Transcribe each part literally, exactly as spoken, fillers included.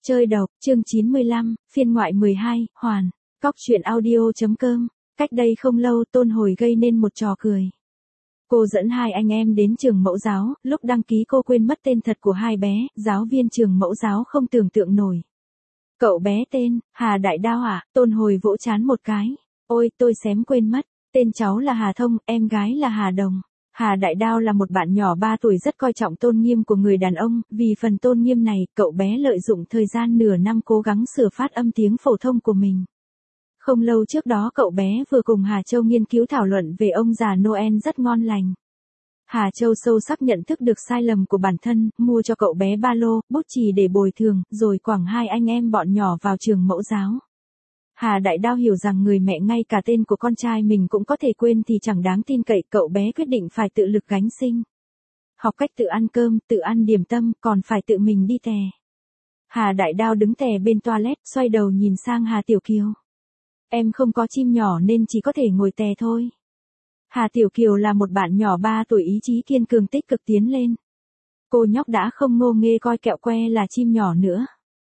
Chơi độc, chương chín mươi lăm, phiên ngoại mười hai, hoàn, cóc truyện audio.com. Cách đây không lâu Tôn Hồi gây nên một trò cười. Cô dẫn hai anh em đến trường mẫu giáo, lúc đăng ký cô quên mất tên thật của hai bé, giáo viên trường mẫu giáo không tưởng tượng nổi. Cậu bé tên, Hà Đại Đao à, Tôn Hồi vỗ trán một cái. Ôi, tôi xém quên mất, tên cháu là Hà Thông, em gái là Hà Đồng. Hà Đại Đao là một bạn nhỏ ba tuổi rất coi trọng tôn nghiêm của người đàn ông, vì phần tôn nghiêm này, cậu bé lợi dụng thời gian nửa năm cố gắng sửa phát âm tiếng phổ thông của mình. Không lâu trước đó cậu bé vừa cùng Hà Châu nghiên cứu thảo luận về ông già Noel rất ngon lành. Hà Châu sâu sắc nhận thức được sai lầm của bản thân, mua cho cậu bé ba lô, bút chì để bồi thường, rồi quẳng hai anh em bọn nhỏ vào trường mẫu giáo. Hà Đại Đao hiểu rằng người mẹ ngay cả tên của con trai mình cũng có thể quên thì chẳng đáng tin cậy, cậu bé quyết định phải tự lực gánh sinh. Học cách tự ăn cơm, tự ăn điểm tâm, còn phải tự mình đi tè. Hà Đại Đao đứng tè bên toilet, xoay đầu nhìn sang Hà Tiểu Kiều. Em không có chim nhỏ nên chỉ có thể ngồi tè thôi. Hà Tiểu Kiều là một bạn nhỏ ba tuổi ý chí kiên cường tích cực tiến lên. Cô nhóc đã không ngô nghê coi kẹo que là chim nhỏ nữa.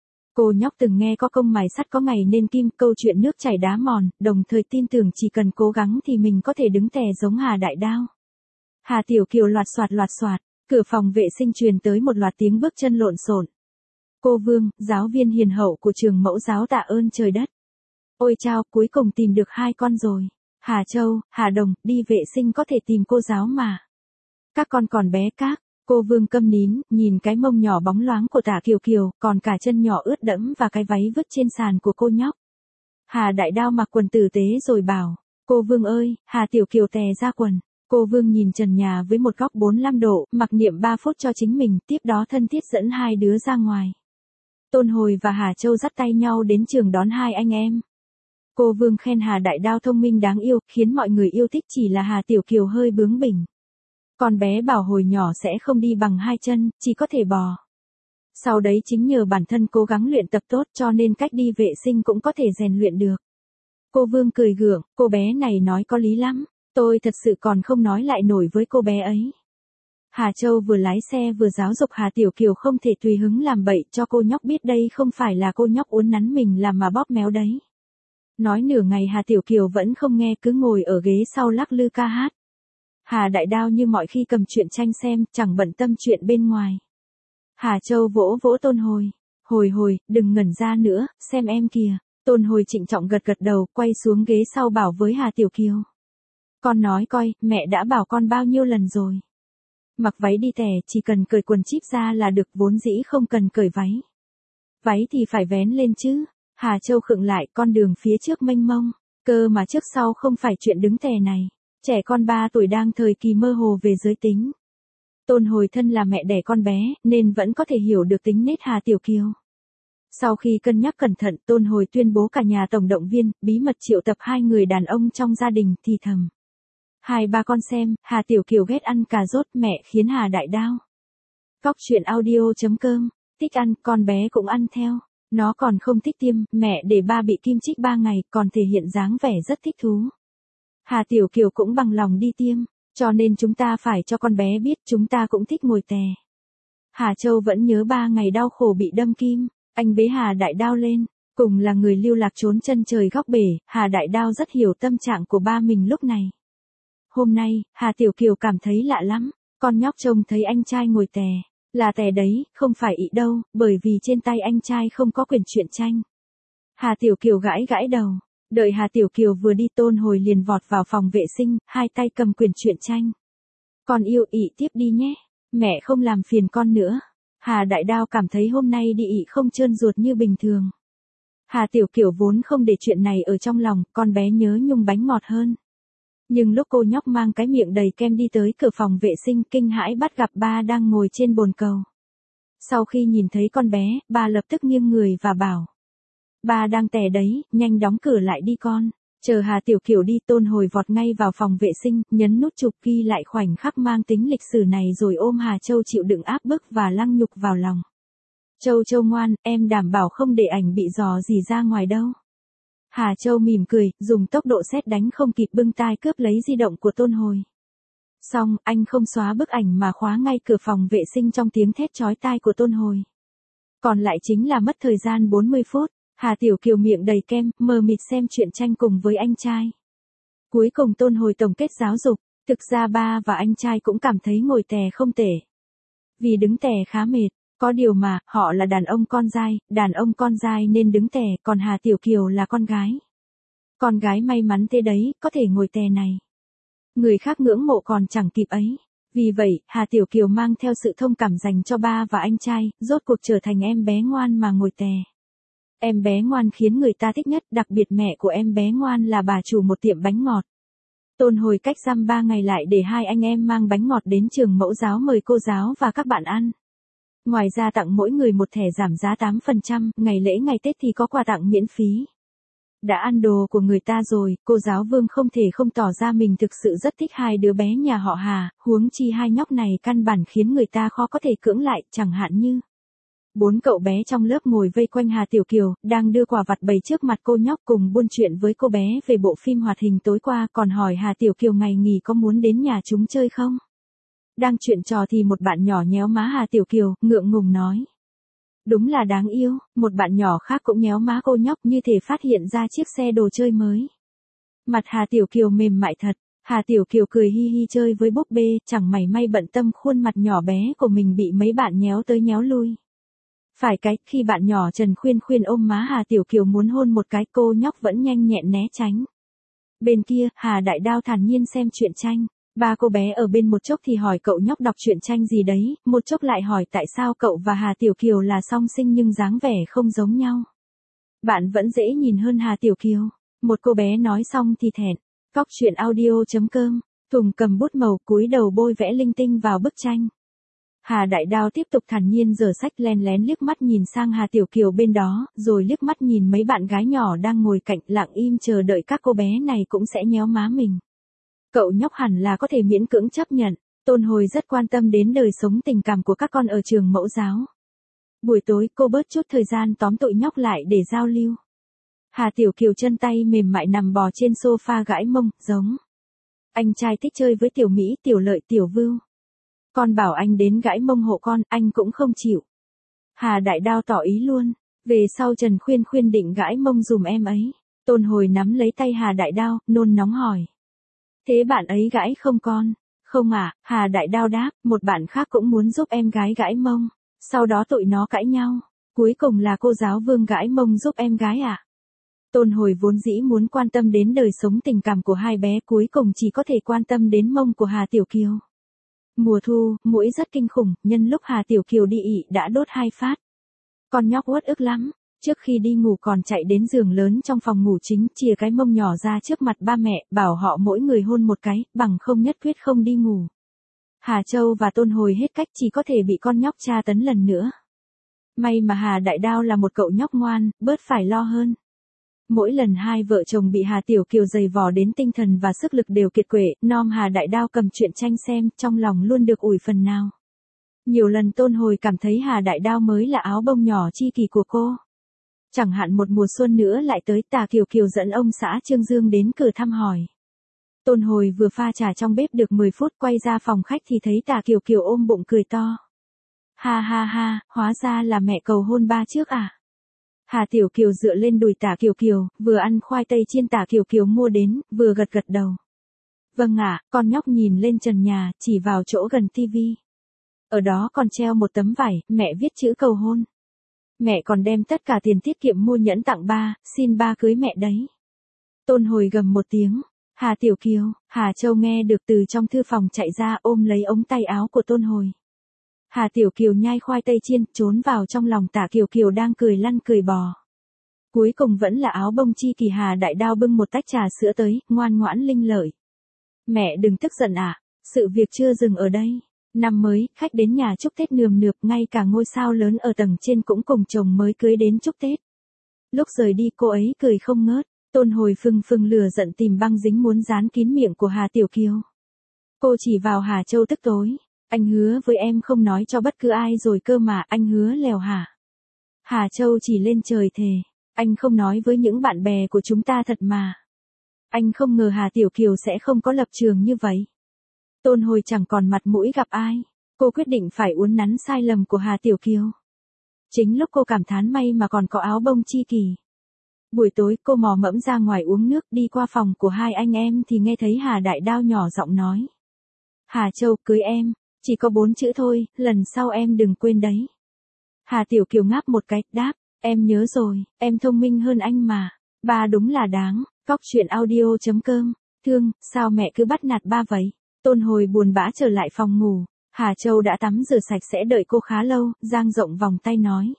Cô nhóc từng nghe có công mài sắt có ngày nên kim, câu chuyện nước chảy đá mòn, đồng thời tin tưởng chỉ cần cố gắng thì mình có thể đứng tè giống Hà Đại Đao. Hà Tiểu Kiều loạt soạt loạt soạt, cửa phòng vệ sinh truyền tới một loạt tiếng bước chân lộn xộn. Cô Vương, giáo viên hiền hậu của trường mẫu giáo tạ ơn trời đất. Ôi chao, cuối cùng tìm được hai con rồi. Hà Châu, Hà Đồng, đi vệ sinh có thể tìm cô giáo mà. Các con còn bé các. Cô Vương câm nín, nhìn cái mông nhỏ bóng loáng của Tạ Kiều Kiều, còn cả chân nhỏ ướt đẫm và cái váy vứt trên sàn của cô nhóc. Hà Đại Đao mặc quần tử tế rồi bảo, cô Vương ơi, Hà Tiểu Kiều tè ra quần. Cô Vương nhìn trần nhà với một góc bốn mươi lăm độ, mặc niệm ba phút cho chính mình, tiếp đó thân thiết dẫn hai đứa ra ngoài. Tôn Hồi và Hà Châu dắt tay nhau đến trường đón hai anh em. Cô Vương khen Hà Đại Đao thông minh đáng yêu, khiến mọi người yêu thích, chỉ là Hà Tiểu Kiều hơi bướng bỉnh. Con bé bảo hồi nhỏ sẽ không đi bằng hai chân, chỉ có thể bò. Sau đấy chính nhờ bản thân cố gắng luyện tập tốt cho nên cách đi vệ sinh cũng có thể rèn luyện được. Cô Vương cười gượng, cô bé này nói có lý lắm, tôi thật sự còn không nói lại nổi với cô bé ấy. Hà Châu vừa lái xe vừa giáo dục Hà Tiểu Kiều không thể tùy hứng làm bậy, cho cô nhóc biết đây không phải là cô nhóc uốn nắn mình làm mà bóp méo đấy. Nói nửa ngày Hà Tiểu Kiều vẫn không nghe, cứ ngồi ở ghế sau lắc lư ca hát. Hà Đại Đao như mọi khi cầm truyện tranh xem, chẳng bận tâm chuyện bên ngoài. Hà Châu vỗ vỗ Tôn Hồi. Hồi hồi, đừng ngẩn ra nữa, xem em kìa. Tôn Hồi trịnh trọng gật gật đầu, quay xuống ghế sau bảo với Hà Tiểu Kiều. Con nói coi, mẹ đã bảo con bao nhiêu lần rồi. Mặc váy đi tè, chỉ cần cởi quần chíp ra là được, vốn dĩ không cần cởi váy. Váy thì phải vén lên chứ. Hà Châu khựng lại, con đường phía trước mênh mông. Cơ mà trước sau không phải chuyện đứng tè này. Trẻ con ba tuổi đang thời kỳ mơ hồ về giới tính. Tôn Hồi thân là mẹ đẻ con bé, nên vẫn có thể hiểu được tính nết Hà Tiểu Kiều. Sau khi cân nhắc cẩn thận, Tôn Hồi tuyên bố cả nhà tổng động viên, bí mật triệu tập hai người đàn ông trong gia đình, thì thầm. Hai ba con xem, Hà Tiểu Kiều ghét ăn cà rốt, mẹ khiến Hà Đại Đao. Cóc truyện audio.com, thích ăn, con bé cũng ăn theo. Nó còn không thích tiêm, mẹ để ba bị kim chích ba ngày, còn thể hiện dáng vẻ rất thích thú. Hà Tiểu Kiều cũng bằng lòng đi tiêm, cho nên chúng ta phải cho con bé biết chúng ta cũng thích ngồi tè. Hà Châu vẫn nhớ ba ngày đau khổ bị đâm kim, anh bế Hà Đại Đao lên, cùng là người lưu lạc trốn chân trời góc bể, Hà Đại Đao rất hiểu tâm trạng của ba mình lúc này. Hôm nay, Hà Tiểu Kiều cảm thấy lạ lắm, con nhóc trông thấy anh trai ngồi tè, là tè đấy, không phải ị đâu, bởi vì trên tay anh trai không có quyển truyện tranh. Hà Tiểu Kiều gãi gãi đầu. Đợi Hà Tiểu Kiều vừa đi, Tôn Hồi liền vọt vào phòng vệ sinh, hai tay cầm quyển truyện tranh. Con yêu, ị tiếp đi nhé, mẹ không làm phiền con nữa. Hà Đại Đao cảm thấy hôm nay đi ị không trơn ruột như bình thường. Hà Tiểu Kiều vốn không để chuyện này ở trong lòng, con bé nhớ nhung bánh ngọt hơn. Nhưng lúc cô nhóc mang cái miệng đầy kem đi tới cửa phòng vệ sinh, kinh hãi bắt gặp ba đang ngồi trên bồn cầu. Sau khi nhìn thấy con bé, ba lập tức nghiêng người và bảo. Ba đang tè đấy, nhanh đóng cửa lại đi con. Chờ Hà Tiểu Kiều đi, Tôn Hồi vọt ngay vào phòng vệ sinh, nhấn nút chụp ghi lại khoảnh khắc mang tính lịch sử này rồi ôm Hà Châu chịu đựng áp bức và lăng nhục vào lòng. Châu Châu ngoan, em đảm bảo không để ảnh bị dò gì ra ngoài đâu. Hà Châu mỉm cười, dùng tốc độ sét đánh không kịp bưng tai cướp lấy di động của Tôn Hồi. Xong, anh không xóa bức ảnh mà khóa ngay cửa phòng vệ sinh trong tiếng thét chói tai của Tôn Hồi. Còn lại chính là mất thời gian bốn mươi phút. Hà Tiểu Kiều miệng đầy kem, mờ mịt xem truyện tranh cùng với anh trai. Cuối cùng Tôn Hồi tổng kết giáo dục, thực ra ba và anh trai cũng cảm thấy ngồi tè không tệ. Vì đứng tè khá mệt, có điều mà, họ là đàn ông con dai, đàn ông con dai nên đứng tè, còn Hà Tiểu Kiều là con gái. Con gái may mắn thế đấy, có thể ngồi tè này. Người khác ngưỡng mộ còn chẳng kịp ấy. Vì vậy, Hà Tiểu Kiều mang theo sự thông cảm dành cho ba và anh trai, rốt cuộc trở thành em bé ngoan mà ngồi tè. Em bé ngoan khiến người ta thích nhất, đặc biệt mẹ của em bé ngoan là bà chủ một tiệm bánh ngọt. Tôn Hồi cách dăm ba ngày lại để hai anh em mang bánh ngọt đến trường mẫu giáo mời cô giáo và các bạn ăn. Ngoài ra tặng mỗi người một thẻ giảm giá tám phần trăm, ngày lễ ngày Tết thì có quà tặng miễn phí. Đã ăn đồ của người ta rồi, cô giáo Vương không thể không tỏ ra mình thực sự rất thích hai đứa bé nhà họ Hà, huống chi hai nhóc này căn bản khiến người ta khó có thể cưỡng lại, chẳng hạn như bốn cậu bé trong lớp ngồi vây quanh Hà Tiểu Kiều, đang đưa quà vặt bày trước mặt cô nhóc cùng buôn chuyện với cô bé về bộ phim hoạt hình tối qua, còn hỏi Hà Tiểu Kiều ngày nghỉ có muốn đến nhà chúng chơi không. Đang chuyện trò thì một bạn nhỏ nhéo má Hà Tiểu Kiều, ngượng ngùng nói. Đúng là đáng yêu, một bạn nhỏ khác cũng nhéo má cô nhóc như thể phát hiện ra chiếc xe đồ chơi mới. Mặt Hà Tiểu Kiều mềm mại thật, Hà Tiểu Kiều cười hi hi chơi với búp bê, chẳng mảy may bận tâm khuôn mặt nhỏ bé của mình bị mấy bạn nhéo tới nhéo lui. Phải cái, khi bạn nhỏ Trần Khuyên Khuyên ôm má Hà Tiểu Kiều muốn hôn một cái, cô nhóc vẫn nhanh nhẹn né tránh. Bên kia, Hà Đại Đao thản nhiên xem truyện tranh. Ba cô bé ở bên một chốc thì hỏi cậu nhóc đọc truyện tranh gì đấy, một chốc lại hỏi tại sao cậu và Hà Tiểu Kiều là song sinh nhưng dáng vẻ không giống nhau. Bạn vẫn dễ nhìn hơn Hà Tiểu Kiều. Một cô bé nói xong thì thẹn. Cóc truyện audio chấm com, Tùng cầm bút màu cúi đầu bôi vẽ linh tinh vào bức tranh. Hà Đại Đao tiếp tục thản nhiên giở sách len lén liếc mắt nhìn sang Hà Tiểu Kiều bên đó, rồi liếc mắt nhìn mấy bạn gái nhỏ đang ngồi cạnh lặng im chờ đợi các cô bé này cũng sẽ nhéo má mình. Cậu nhóc hẳn là có thể miễn cưỡng chấp nhận, Tôn Hồi rất quan tâm đến đời sống tình cảm của các con ở trường mẫu giáo. Buổi tối cô bớt chút thời gian tóm tụi nhóc lại để giao lưu. Hà Tiểu Kiều chân tay mềm mại nằm bò trên sofa gãi mông, giống. Anh trai thích chơi với Tiểu Mỹ, Tiểu Lợi, Tiểu Vưu. Con bảo anh đến gãi mông hộ con, anh cũng không chịu. Hà Đại Đao tỏ ý luôn, về sau Trần Khuyên Khuyên định gãi mông dùm em ấy. Tôn Hồi nắm lấy tay Hà Đại Đao, nôn nóng hỏi. Thế bạn ấy gãi không con? Không à, Hà Đại Đao đáp, một bạn khác cũng muốn giúp em gái gãi mông. Sau đó tụi nó cãi nhau. Cuối cùng là cô giáo Vương gãi mông giúp em gái à? Tôn Hồi vốn dĩ muốn quan tâm đến đời sống tình cảm của hai bé, cuối cùng chỉ có thể quan tâm đến mông của Hà Tiểu Kiều. Mùa thu, muỗi rất kinh khủng, nhân lúc Hà Tiểu Kiều đi ị đã đốt hai phát. Con nhóc uất ức lắm, trước khi đi ngủ còn chạy đến giường lớn trong phòng ngủ chính, chìa cái mông nhỏ ra trước mặt ba mẹ, bảo họ mỗi người hôn một cái, bằng không nhất quyết không đi ngủ. Hà Châu và Tôn Hồi hết cách chỉ có thể bị con nhóc tra tấn lần nữa. May mà Hà Đại Đao là một cậu nhóc ngoan, bớt phải lo hơn. Mỗi lần hai vợ chồng bị Hà Tiểu Kiều giày vò đến tinh thần và sức lực đều kiệt quệ, nom Hà Đại Đao cầm truyện tranh xem, trong lòng luôn được ủi phần nào. Nhiều lần Tôn Hồi cảm thấy Hà Đại Đao mới là áo bông nhỏ chi kỷ của cô. Chẳng hạn một mùa xuân nữa lại tới, Tà Kiều Kiều dẫn ông xã Trương Dương đến cửa thăm hỏi. Tôn Hồi vừa pha trà trong bếp được mười phút, quay ra phòng khách thì thấy Tà Kiều Kiều ôm bụng cười to. Ha ha ha, hóa ra là mẹ cầu hôn ba trước à? Hà Tiểu Kiều dựa lên đùi Tả Kiều Kiều, vừa ăn khoai tây chiên Tả Kiều Kiều mua đến, vừa gật gật đầu. Vâng ạ, con nhóc nhìn lên trần nhà, chỉ vào chỗ gần tivi. Ở đó còn treo một tấm vải, mẹ viết chữ cầu hôn. Mẹ còn đem tất cả tiền tiết kiệm mua nhẫn tặng ba, xin ba cưới mẹ đấy. Tôn Hồi gầm một tiếng. Hà Tiểu Kiều, Hà Châu nghe được từ trong thư phòng chạy ra ôm lấy ống tay áo của Tôn Hồi. Hà Tiểu Kiều nhai khoai tây chiên, trốn vào trong lòng Tả Kiều Kiều đang cười lăn cười bò. Cuối cùng vẫn là áo bông chi kỳ. Hà Đại Đao bưng một tách trà sữa tới, ngoan ngoãn linh lợi. Mẹ đừng tức giận ạ, à, sự việc chưa dừng ở đây. Năm mới, khách đến nhà chúc Tết nườm nượp, ngay cả ngôi sao lớn ở tầng trên cũng cùng chồng mới cưới đến chúc Tết. Lúc rời đi cô ấy cười không ngớt, Tôn Hồi phừng phừng lửa giận tìm băng dính muốn dán kín miệng của Hà Tiểu Kiều. Cô chỉ vào Hà Châu tức tối. Anh hứa với em không nói cho bất cứ ai rồi cơ mà, anh hứa lèo hả? Hà Châu chỉ lên trời thề. Anh không nói với những bạn bè của chúng ta thật mà. Anh không ngờ Hà Tiểu Kiều sẽ không có lập trường như vậy. Tôn Hồi chẳng còn mặt mũi gặp ai. Cô quyết định phải uốn nắn sai lầm của Hà Tiểu Kiều. Chính lúc cô cảm thán may mà còn có áo bông chi kỷ. Buổi tối cô mò mẫm ra ngoài uống nước, đi qua phòng của hai anh em thì nghe thấy Hà Đại Đao nhỏ giọng nói. Hà Châu, cưới em, chỉ có bốn chữ thôi, lần sau em đừng quên đấy. Hà Tiểu Kiều ngáp một cái, đáp, em nhớ rồi, em thông minh hơn anh mà. Ba đúng là đáng. Cóc truyện audio chấm com. Thương, sao mẹ cứ bắt nạt ba vậy? Tôn Hồi buồn bã trở lại phòng ngủ. Hà Châu đã tắm rửa sạch sẽ đợi cô khá lâu, dang rộng vòng tay nói.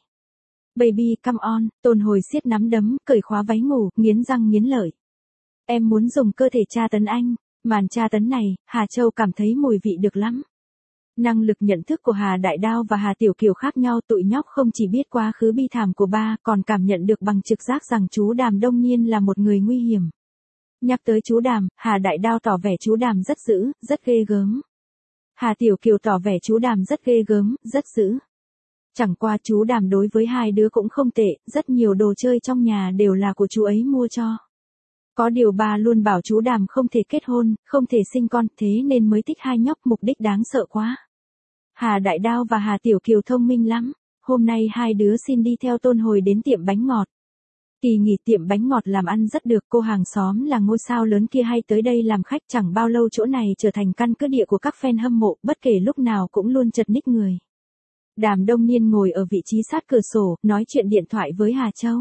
Baby, come on. Tôn Hồi siết nắm đấm, cởi khóa váy ngủ, nghiến răng nghiến lợi. Em muốn dùng cơ thể tra tấn anh. Màn tra tấn này, Hà Châu cảm thấy mùi vị được lắm. Năng lực nhận thức của Hà Đại Đao và Hà Tiểu Kiều khác nhau, tụi nhóc không chỉ biết quá khứ bi thảm của ba, còn cảm nhận được bằng trực giác rằng chú Đàm Đông Nhiên là một người nguy hiểm. Nhắc tới chú Đàm, Hà Đại Đao tỏ vẻ chú Đàm rất dữ, rất ghê gớm. Hà Tiểu Kiều tỏ vẻ chú Đàm rất ghê gớm, rất dữ. Chẳng qua chú Đàm đối với hai đứa cũng không tệ, rất nhiều đồ chơi trong nhà đều là của chú ấy mua cho. Có điều ba luôn bảo chú Đàm không thể kết hôn, không thể sinh con, thế nên mới thích hai nhóc, mục đích đáng sợ quá. Hà Đại Đao và Hà Tiểu Kiều thông minh lắm, hôm nay hai đứa xin đi theo Tôn Hồi đến tiệm bánh ngọt. Kỳ nghỉ tiệm bánh ngọt làm ăn rất được, cô hàng xóm là ngôi sao lớn kia hay tới đây làm khách, chẳng bao lâu chỗ này trở thành căn cứ địa của các fan hâm mộ, bất kể lúc nào cũng luôn chật ních người. Đàm Đông Nhiên ngồi ở vị trí sát cửa sổ, nói chuyện điện thoại với Hà Châu.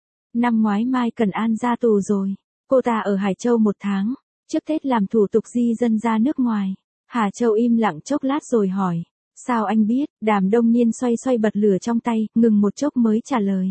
Năm ngoái Mai Cần An ra tù rồi. Cô ta ở Hải Châu một tháng, trước Tết làm thủ tục di dân ra nước ngoài. Hà Châu im lặng chốc lát rồi hỏi. Sao anh biết? Đàm Đông Nhiên xoay xoay bật lửa trong tay, ngừng một chốc mới trả lời.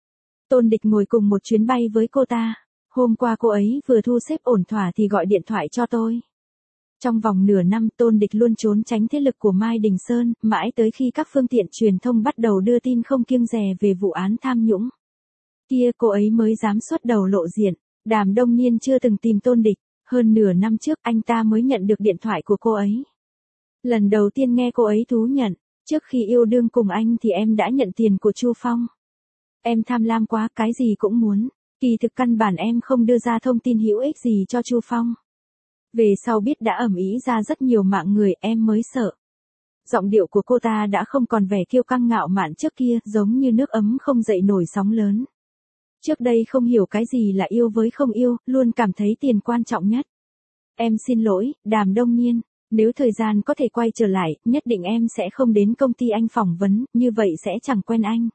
Tôn Địch ngồi cùng một chuyến bay với cô ta. Hôm qua cô ấy vừa thu xếp ổn thỏa thì gọi điện thoại cho tôi. Trong vòng nửa năm Tôn Địch luôn trốn tránh thế lực của Mai Đình Sơn, mãi tới khi các phương tiện truyền thông bắt đầu đưa tin không kiêng dè về vụ án tham nhũng. Kia cô ấy mới dám xuất đầu lộ diện. Đàm Đông Nhiên chưa từng tìm Tôn Địch, hơn nửa năm trước anh ta mới nhận được điện thoại của cô ấy. Lần đầu tiên nghe cô ấy thú nhận, trước khi yêu đương cùng anh thì em đã nhận tiền của Chu Phong. Em tham lam quá, cái gì cũng muốn, kỳ thực căn bản em không đưa ra thông tin hữu ích gì cho Chu Phong. Về sau biết đã ầm ĩ ra rất nhiều mạng người, em mới sợ. Giọng điệu của cô ta đã không còn vẻ kiêu căng ngạo mạn trước kia, giống như nước ấm không dậy nổi sóng lớn. Trước đây không hiểu cái gì là yêu với không yêu, luôn cảm thấy tiền quan trọng nhất. Em xin lỗi, Đàm Đông Nhiên, nếu thời gian có thể quay trở lại, nhất định em sẽ không đến công ty anh phỏng vấn, như vậy sẽ chẳng quen anh.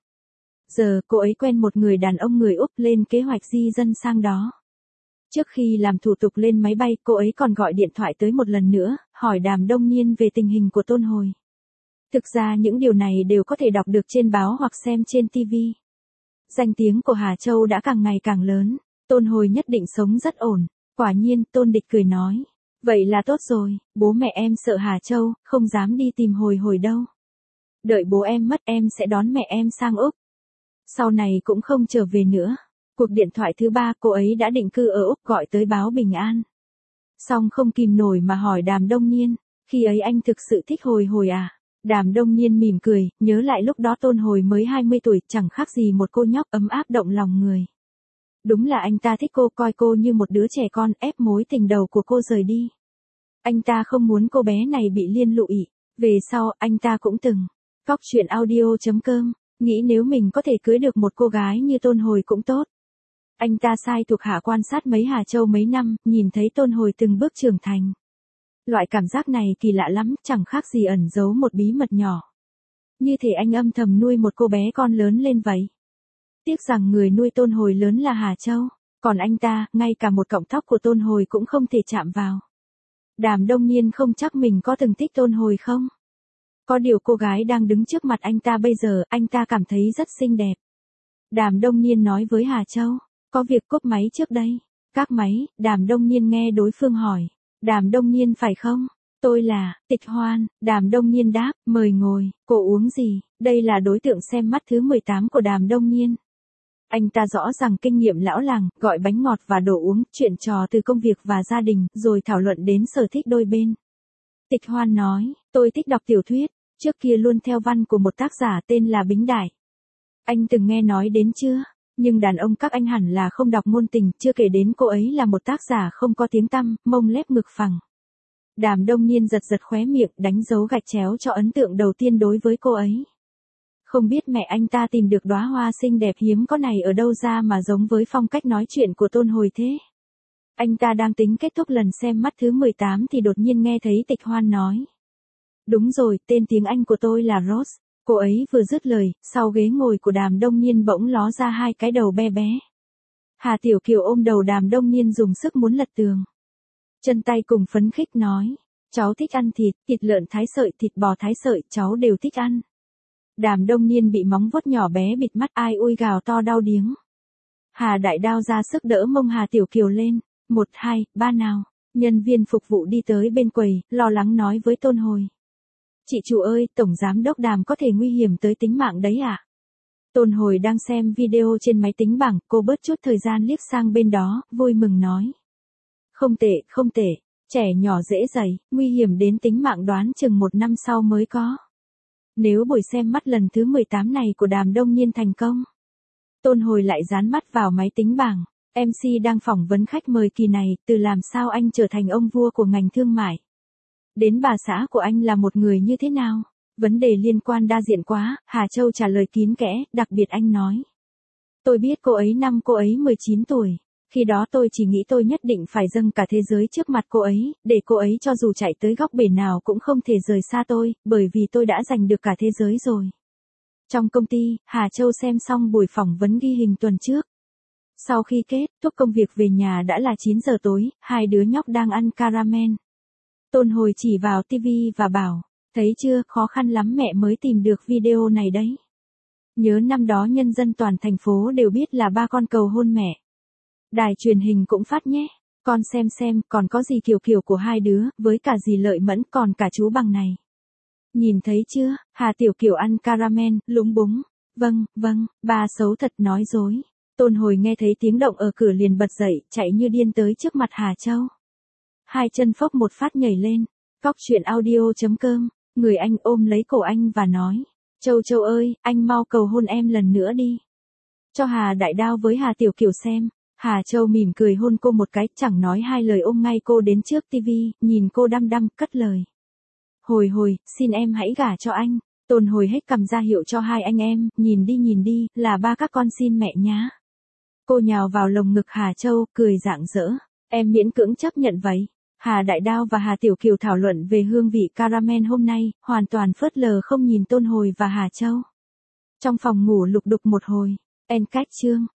Giờ cô ấy quen một người đàn ông người Úc, lên kế hoạch di dân sang đó. Trước khi làm thủ tục lên máy bay, cô ấy còn gọi điện thoại tới một lần nữa, hỏi Đàm Đông Nhiên về tình hình của Tôn Hồi. Thực ra những điều này đều có thể đọc được trên báo hoặc xem trên ti vi. Danh tiếng của Hà Châu đã càng ngày càng lớn, Tôn Hồi nhất định sống rất ổn. Quả nhiên, Tôn Địch cười nói. Vậy là tốt rồi, bố mẹ em sợ Hà Châu, không dám đi tìm Hồi Hồi đâu. Đợi bố em mất em sẽ đón mẹ em sang Úc. Sau này cũng không trở về nữa. Cuộc điện thoại thứ ba cô ấy đã định cư ở Úc, gọi tới báo bình an. Xong không kìm nổi mà hỏi Đàm Đông Nhiên, khi ấy anh thực sự thích Hồi Hồi à? Đàm Đông Nhiên mỉm cười, nhớ lại lúc đó Tôn Hồi mới hai mươi tuổi, chẳng khác gì một cô nhóc ấm áp động lòng người. Đúng là anh ta thích cô, coi cô như một đứa trẻ con, ép mối tình đầu của cô rời đi. Anh ta không muốn cô bé này bị liên lụy. Về sau, anh ta cũng từng. Cóc truyện audio chấm com, nghĩ nếu mình có thể cưới được một cô gái như Tôn Hồi cũng tốt. Anh ta sai thuộc hạ quan sát mấy Hà Châu mấy năm, nhìn thấy Tôn Hồi từng bước trưởng thành. Loại cảm giác này kỳ lạ lắm, chẳng khác gì ẩn giấu một bí mật nhỏ. Như thể anh âm thầm nuôi một cô bé con lớn lên vậy. Tiếc rằng người nuôi Tôn Hồi lớn là Hà Châu, còn anh ta, ngay cả một cọng tóc của Tôn Hồi cũng không thể chạm vào. Đàm Đông Nhiên không chắc mình có từng thích Tôn Hồi không? Có điều cô gái đang đứng trước mặt anh ta bây giờ, anh ta cảm thấy rất xinh đẹp. Đàm Đông Nhiên nói với Hà Châu, có việc cốp máy trước đây. Các máy, Đàm Đông Nhiên nghe đối phương hỏi. Đàm Đông Nhiên phải không? Tôi là, Tịch Hoan. Đàm Đông Nhiên đáp, mời ngồi, cô uống gì? Đây là đối tượng xem mắt thứ mười tám của Đàm Đông Nhiên. Anh ta rõ ràng kinh nghiệm lão làng, gọi bánh ngọt và đồ uống, chuyện trò từ công việc và gia đình, rồi thảo luận đến sở thích đôi bên. Tịch Hoan nói, tôi thích đọc tiểu thuyết, trước kia luôn theo văn của một tác giả tên là Bính Đại. Anh từng nghe nói đến chưa? Nhưng đàn ông các anh hẳn là không đọc ngôn tình, chưa kể đến cô ấy là một tác giả không có tiếng tăm, mông lép ngực phẳng. Đàm Đông Nhiên giật giật khóe miệng, đánh dấu gạch chéo cho ấn tượng đầu tiên đối với cô ấy. Không biết mẹ anh ta tìm được đóa hoa xinh đẹp hiếm có này ở đâu ra mà giống với phong cách nói chuyện của Tôn Hồi thế. Anh ta đang tính kết thúc lần xem mắt thứ mười tám thì đột nhiên nghe thấy Tịch Hoan nói. Đúng rồi, tên tiếng Anh của tôi là Rose. Cô ấy vừa dứt lời, sau ghế ngồi của Đàm Đông Niên bỗng ló ra hai cái đầu be bé. Hà Tiểu Kiều ôm đầu Đàm Đông Niên dùng sức muốn lật tường. Chân tay cùng phấn khích nói. Cháu thích ăn thịt, thịt lợn thái sợi, thịt bò thái sợi, cháu đều thích ăn. Đàm Đông Niên bị móng vuốt nhỏ bé bịt mắt ai ui gào to đau điếng. Hà Đại Đao ra sức đỡ mông Hà Tiểu Kiều lên. Một, hai, ba nào. Nhân viên phục vụ đi tới bên quầy, lo lắng nói với Tôn Hồi. Chị chủ ơi, Tổng Giám đốc Đàm có thể nguy hiểm tới tính mạng đấy ạ. À? Tôn Hồi đang xem video trên máy tính bảng, cô bớt chút thời gian liếc sang bên đó, vui mừng nói. Không tệ, không tệ, trẻ nhỏ dễ dày, nguy hiểm đến tính mạng đoán chừng một năm sau mới có. Nếu buổi xem mắt lần thứ mười tám này của Đàm Đông Niên thành công. Tôn Hồi lại dán mắt vào máy tính bảng, em xê đang phỏng vấn khách mời kỳ này, từ làm sao anh trở thành ông vua của ngành thương mại. Đến bà xã của anh là một người như thế nào? Vấn đề liên quan đa diện quá, Hà Châu trả lời kín kẽ, đặc biệt anh nói. Tôi biết cô ấy năm cô ấy mười chín tuổi. Khi đó tôi chỉ nghĩ tôi nhất định phải dâng cả thế giới trước mặt cô ấy, để cô ấy cho dù chạy tới góc bể nào cũng không thể rời xa tôi, bởi vì tôi đã giành được cả thế giới rồi. Trong công ty, Hà Châu xem xong buổi phỏng vấn ghi hình tuần trước. Sau khi kết thúc công việc về nhà đã là chín giờ tối, hai đứa nhóc đang ăn caramel. Tôn Hồi chỉ vào tivi và bảo, thấy chưa, khó khăn lắm mẹ mới tìm được video này đấy. Nhớ năm đó nhân dân toàn thành phố đều biết là ba con cầu hôn mẹ. Đài truyền hình cũng phát nhé, con xem xem, còn có gì kiểu kiểu của hai đứa, với cả dì Lợi Mẫn còn cả chú Bằng này. Nhìn thấy chưa, Hà Tiểu Kiều ăn caramel, lúng búng. Vâng, vâng, bà xấu thật nói dối. Tôn Hồi nghe thấy tiếng động ở cửa liền bật dậy, chạy như điên tới trước mặt Hà Châu. Hai chân phốc một phát nhảy lên. Cóc truyện audio chấm com, người anh ôm lấy cổ anh và nói. Châu Châu ơi, anh mau cầu hôn em lần nữa đi. Cho Hà Đại Đao với Hà Tiểu Kiều xem. Hà Châu mỉm cười hôn cô một cái, chẳng nói hai lời ôm ngay cô đến trước tivi, nhìn cô đăm đăm, cất lời. Hồi hồi, xin em hãy gả cho anh. Tôn Hồi hết cầm ra hiệu cho hai anh em, nhìn đi nhìn đi, là ba các con xin mẹ nhá. Cô nhào vào lồng ngực Hà Châu, cười rạng rỡ. Em miễn cưỡng chấp nhận vậy. Hà Đại Đao và Hà Tiểu Kiều thảo luận về hương vị caramel hôm nay, hoàn toàn phớt lờ không nhìn Tôn Hồi và Hà Châu. Trong phòng ngủ lục đục một hồi, en cách chương.